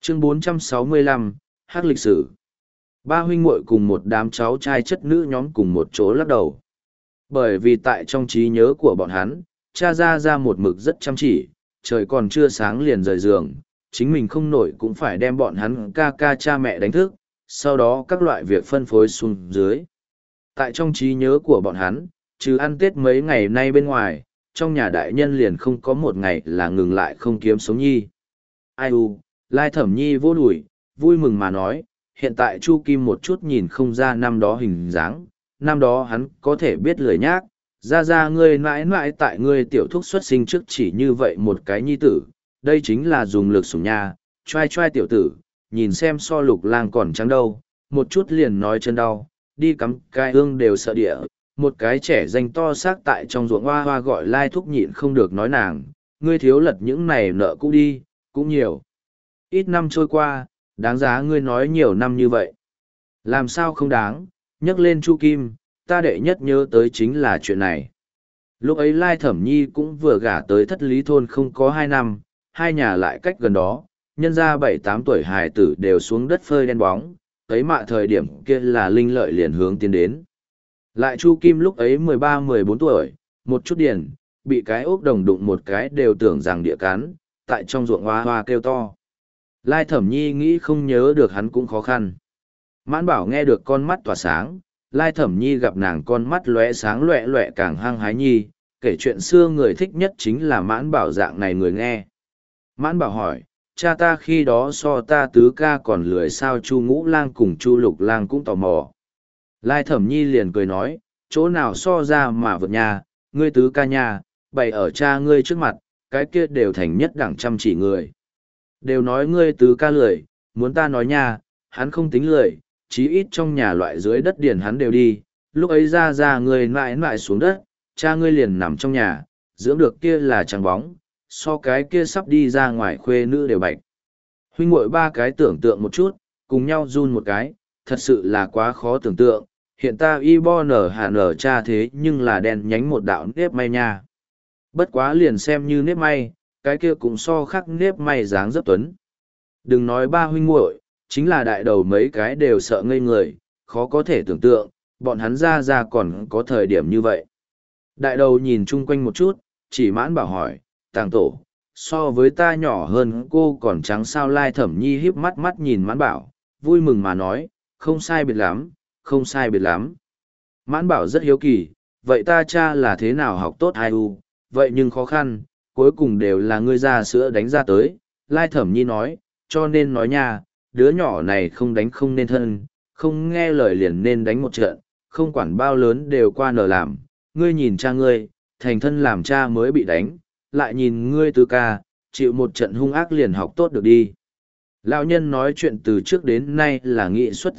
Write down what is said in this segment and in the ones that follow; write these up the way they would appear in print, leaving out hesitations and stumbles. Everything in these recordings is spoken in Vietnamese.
Chương 465, Hắc lịch sử. Ba huynh muội cùng một đám cháu trai chất nữ nhóm cùng một chỗ lắc đầu. Bởi vì tại trong trí nhớ của bọn hắn, cha ra một mực rất chăm chỉ, trời còn chưa sáng liền rời giường, chính mình không nổi cũng phải đem bọn hắn ca ca cha mẹ đánh thức, sau đó các loại việc phân phối xuống dưới. Tại trong trí nhớ của bọn hắn, trừ ăn Tết mấy ngày nay bên ngoài, trong nhà đại nhân liền không có một ngày là ngừng lại không kiếm sống nhi. Ai u, Lai Thẩm Nhi vô đùi, vui mừng mà nói, hiện tại Chu Kim một chút nhìn không ra năm đó hình dáng, năm đó hắn có thể biết lười nhác, ra ngươi mãi mãi tại ngươi tiểu thúc xuất sinh trước chỉ như vậy một cái nhi tử, đây chính là dùng lực sủng nha, trai tiểu tử, nhìn xem so Lục Lang còn trắng đâu, một chút liền nói chân đau, đi cắm cái ương đều sợ địa, một cái trẻ danh to xác tại trong ruộng hoa hoa gọi Lai thúc nhịn không được nói nàng, ngươi thiếu lật những này nợ cũ đi, cũng nhiều. Ít năm trôi qua, đáng giá ngươi nói nhiều năm như vậy. Làm sao không đáng, nhắc lên Chu Kim, ta đệ nhất nhớ tới chính là chuyện này. Lúc ấy Lai Thẩm Nhi cũng vừa gả tới Thất Lý Thôn không có 2 năm, hai nhà lại cách gần đó, nhân ra 7-8 tuổi hài tử đều xuống đất phơi đen bóng, ấy mạ thời điểm kia là Linh Lợi liền hướng tiến đến. Lại Chu Kim lúc ấy 13-14 tuổi, một chút điền, bị cái ốc đồng đụng một cái đều tưởng rằng địa cán, tại trong ruộng hoa hoa kêu to. Lai Thẩm Nhi nghĩ không nhớ được hắn cũng khó khăn. Mãn Bảo nghe được con mắt tỏa sáng, Lai Thẩm Nhi gặp nàng con mắt lóe sáng loẹ loẹ càng hăng hái nhi, kể chuyện xưa người thích nhất chính là Mãn Bảo dạng này người nghe. Mãn Bảo hỏi, cha ta khi đó so ta tứ ca còn lười sao Chu Ngũ Lang cùng Chu Lục Lang cũng tò mò. Lai Thẩm Nhi liền cười nói, chỗ nào so ra mà vượt nhà, ngươi tứ ca nhà, bày ở cha ngươi trước mặt, cái kia đều thành nhất đẳng chăm chỉ người. Đều nói ngươi tứ ca lười, muốn ta nói nha, hắn không tính lười, chí ít trong nhà loại dưới đất điền hắn đều đi, lúc ấy ra ngươi mãi mãi xuống đất, cha ngươi liền nằm trong nhà, dưỡng được kia là trắng bóng, so cái kia sắp đi ra ngoài khuê nữ đều bạch. Huynh muội ba cái tưởng tượng một chút, cùng nhau run một cái, thật sự là quá khó tưởng tượng, hiện ta y bo nở hà nở cha thế nhưng là đen nhánh một đạo nếp may nha. Bất quá liền xem như nếp may, cái kia cũng so khắc nếp may dáng rất tuấn. Đừng nói ba huynh muội, chính là đại đầu mấy cái đều sợ ngây người, khó có thể tưởng tượng, bọn hắn ra còn có thời điểm như vậy. Đại đầu nhìn chung quanh một chút, chỉ Mãn Bảo hỏi, Tàng tổ, so với ta nhỏ hơn cô còn trắng sao? Lai Thẩm Nhi híp mắt mắt nhìn Mãn Bảo, vui mừng mà nói, không sai biệt lắm, không sai biệt lắm. Mãn Bảo rất hiếu kỳ, vậy ta cha là thế nào học tốt ai u, vậy nhưng khó khăn, cuối cùng đều là ngươi ra sữa đánh ra tới. Lai Thẩm Nhi nói, cho nên nói nha, đứa nhỏ này không đánh không nên thân, không nghe lời liền nên đánh một trận, không quản bao lớn đều qua nở làm. Ngươi nhìn cha ngươi, thành thân làm cha mới bị đánh, lại nhìn ngươi tứ ca, chịu một trận hung ác liền học tốt được đi. Lão nhân nói chuyện từ trước đến nay là nghị xuất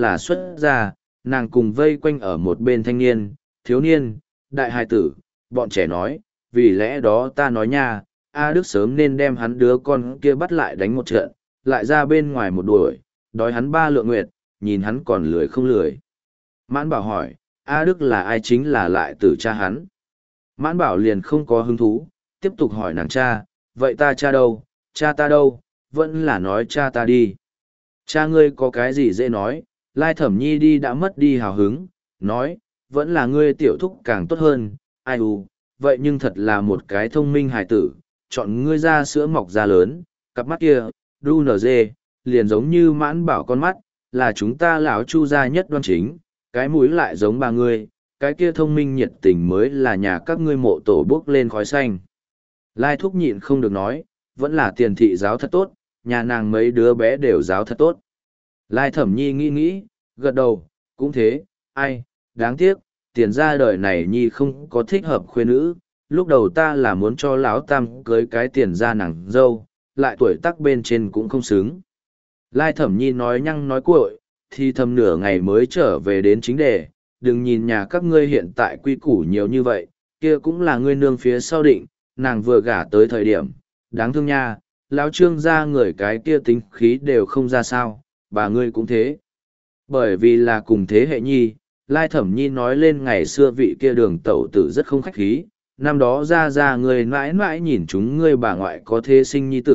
ra, nàng cùng vây quanh ở một bên thanh niên, thiếu niên, đại hài tử, bọn trẻ nói, vì lẽ đó ta nói nha, A Đức sớm nên đem hắn đứa con kia bắt lại đánh một trận, lại ra bên ngoài một đuổi, đói hắn 3 lượng nguyệt, nhìn hắn còn lười không lười. Mãn Bảo hỏi, A Đức là ai? Chính là lại tử cha hắn. Mãn Bảo liền không có hứng thú, tiếp tục hỏi nàng cha, vậy ta cha đâu, cha ta đâu, vẫn là nói cha ta đi. Cha ngươi có cái gì dễ nói, Lai Thẩm Nhi đi đã mất đi hào hứng, nói, vẫn là ngươi tiểu thúc càng tốt hơn, ai u, vậy nhưng thật là một cái thông minh hài tử, chọn ngươi ra sữa mọc ra lớn, cặp mắt kia, đu nở dê, liền giống như Mãn Bảo con mắt, là chúng ta lão Chu gia nhất đoan chính, cái mũi lại giống ba ngươi, cái kia thông minh nhiệt tình mới là nhà các ngươi mộ tổ bước lên khói xanh. Lai Thúc nhịn không được nói, vẫn là tiền thị giáo thật tốt, nhà nàng mấy đứa bé đều giáo thật tốt. Lai Thẩm Nhi nghĩ, gật đầu, cũng thế, ai, đáng tiếc, tiền ra đời này Nhi không có thích hợp khuê nữ, lúc đầu ta là muốn cho lão tam cưới cái tiền ra nàng dâu, lại tuổi tác bên trên cũng không xứng. Lai Thẩm Nhi nói nhăng nói cuội, thì thầm nửa ngày mới trở về đến chính đề, đừng nhìn nhà các ngươi hiện tại quy củ nhiều như vậy, kia cũng là ngươi nương phía sau định, nàng vừa gả tới thời điểm, đáng thương nha, lão Trương gia người cái kia tính khí đều không ra sao, bà ngươi cũng thế. Bởi vì là cùng thế hệ Nhi, Lai Thẩm Nhi nói lên ngày xưa vị kia Đường tẩu tử rất không khách khí, năm đó ra người mãi mãi nhìn chúng ngươi bà ngoại có thế sinh nhi tử,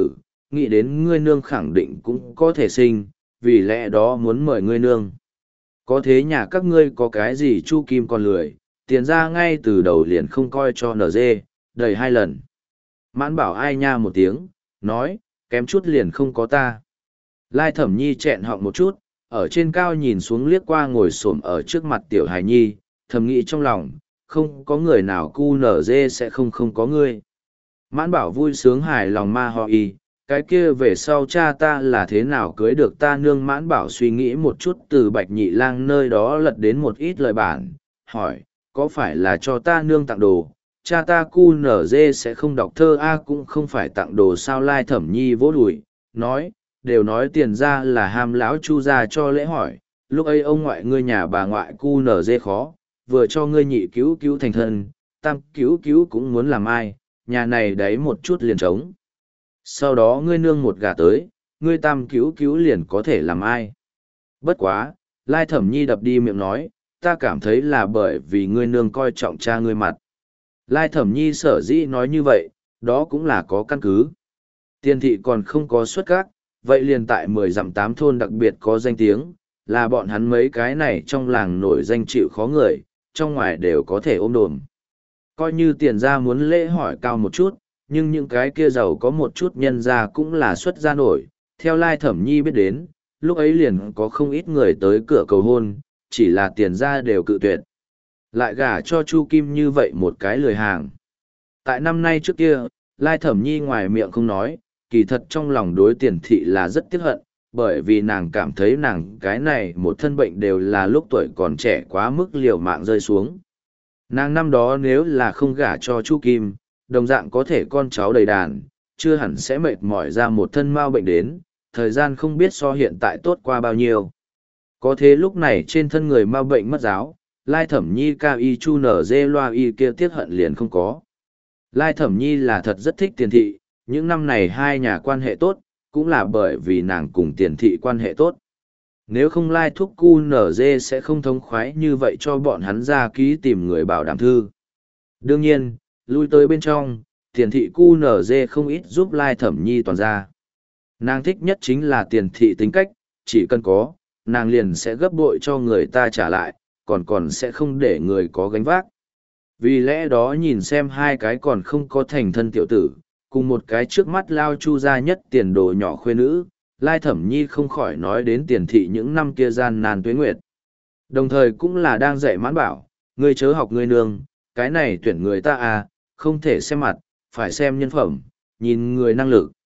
nghĩ đến ngươi nương khẳng định cũng có thể sinh, vì lẽ đó muốn mời ngươi nương. Có thế nhà các ngươi có cái gì Chu Kim còn lười, tiền ra ngay từ đầu liền không coi cho NG, đầy 2 lần. Mãn bảo ai nha một tiếng, nói, kém chút liền không có ta. Lai Thẩm Nhi chẹn họng một chút, ở trên cao nhìn xuống liếc qua ngồi xổm ở trước mặt tiểu hài nhi, thầm nghĩ trong lòng, không có người nào cu nở dê sẽ không có ngươi. Mãn bảo vui sướng hài lòng ma ho y, cái kia về sau cha ta là thế nào cưới được ta nương. Mãn bảo suy nghĩ một chút từ Bạch Nhị Lang nơi đó lật đến một ít lời bản, hỏi, có phải là cho ta nương tặng đồ, cha ta cu nở dê sẽ không đọc thơ a cũng không phải tặng đồ sao. Lai Thẩm Nhi vỗ đùi, nói, đều nói tiền ra là ham lão Chu ra cho lễ hỏi, lúc ấy ông ngoại ngươi nhà bà ngoại cu nở dê khó, vừa cho ngươi nhị cứu cứu thành thân, tam cứu cứu cũng muốn làm ai, nhà này đấy một chút liền trống. Sau đó ngươi nương một gà tới, ngươi tam cứu cứu liền có thể làm ai. Bất quá, Lai Thẩm Nhi đập đi miệng nói, ta cảm thấy là bởi vì ngươi nương coi trọng cha ngươi mặt. Lai Thẩm Nhi sở dĩ nói như vậy, đó cũng là có căn cứ. Tiền thị còn không có xuất các, vậy liền tại 10 dặm 8 thôn đặc biệt có danh tiếng, là bọn hắn mấy cái này trong làng nổi danh chịu khó người, trong ngoài đều có thể ôm đồm. Coi như tiền ra muốn lễ hỏi cao một chút, nhưng những cái kia giàu có một chút nhân ra cũng là xuất gia nổi. Theo Lai Thẩm Nhi biết đến, lúc ấy liền có không ít người tới cửa cầu hôn, chỉ là tiền ra đều cự tuyệt. Lại gả cho Chu Kim như vậy một cái lười hàng. Tại năm nay trước kia, Lai Thẩm Nhi ngoài miệng không nói, kỳ thật trong lòng đối tiền thị là rất tiếc hận, bởi vì nàng cảm thấy nàng cái này một thân bệnh đều là lúc tuổi còn trẻ quá mức liều mạng rơi xuống. Nàng năm đó nếu là không gả cho Chu Kim, đồng dạng có thể con cháu đầy đàn, chưa hẳn sẽ mệt mỏi ra một thân mau bệnh đến, thời gian không biết so hiện tại tốt qua bao nhiêu. Có thế lúc này trên thân người mau bệnh mất giáo, Lai Thẩm Nhi cao y chu nở dê loa y kia tiếc hận liền không có. Lai Thẩm Nhi là thật rất thích tiền thị, những năm này hai nhà quan hệ tốt, cũng là bởi vì nàng cùng tiền thị quan hệ tốt. Nếu không Lai Thúc Cu nở dê sẽ không thống khoái như vậy cho bọn hắn ra ký tìm người bảo đảm thư. Đương nhiên, lui tới bên trong, tiền thị Cu nở dê không ít giúp Lai Thẩm Nhi toàn ra. Nàng thích nhất chính là tiền thị tính cách, chỉ cần có, nàng liền sẽ gấp bội cho người ta trả lại, còn sẽ không để người có gánh vác. Vì lẽ đó nhìn xem hai cái còn không có thành thân tiểu tử, cùng một cái trước mắt lao Chu gia nhất tiền đồ nhỏ khuê nữ, Lai Thẩm Nhi không khỏi nói đến tiền thị những năm kia gian nan tuế nguyệt. Đồng thời cũng là đang dạy Mãn Bảo, ngươi chớ học ngươi nương, cái này tuyển người ta à, không thể xem mặt, phải xem nhân phẩm, nhìn người năng lực.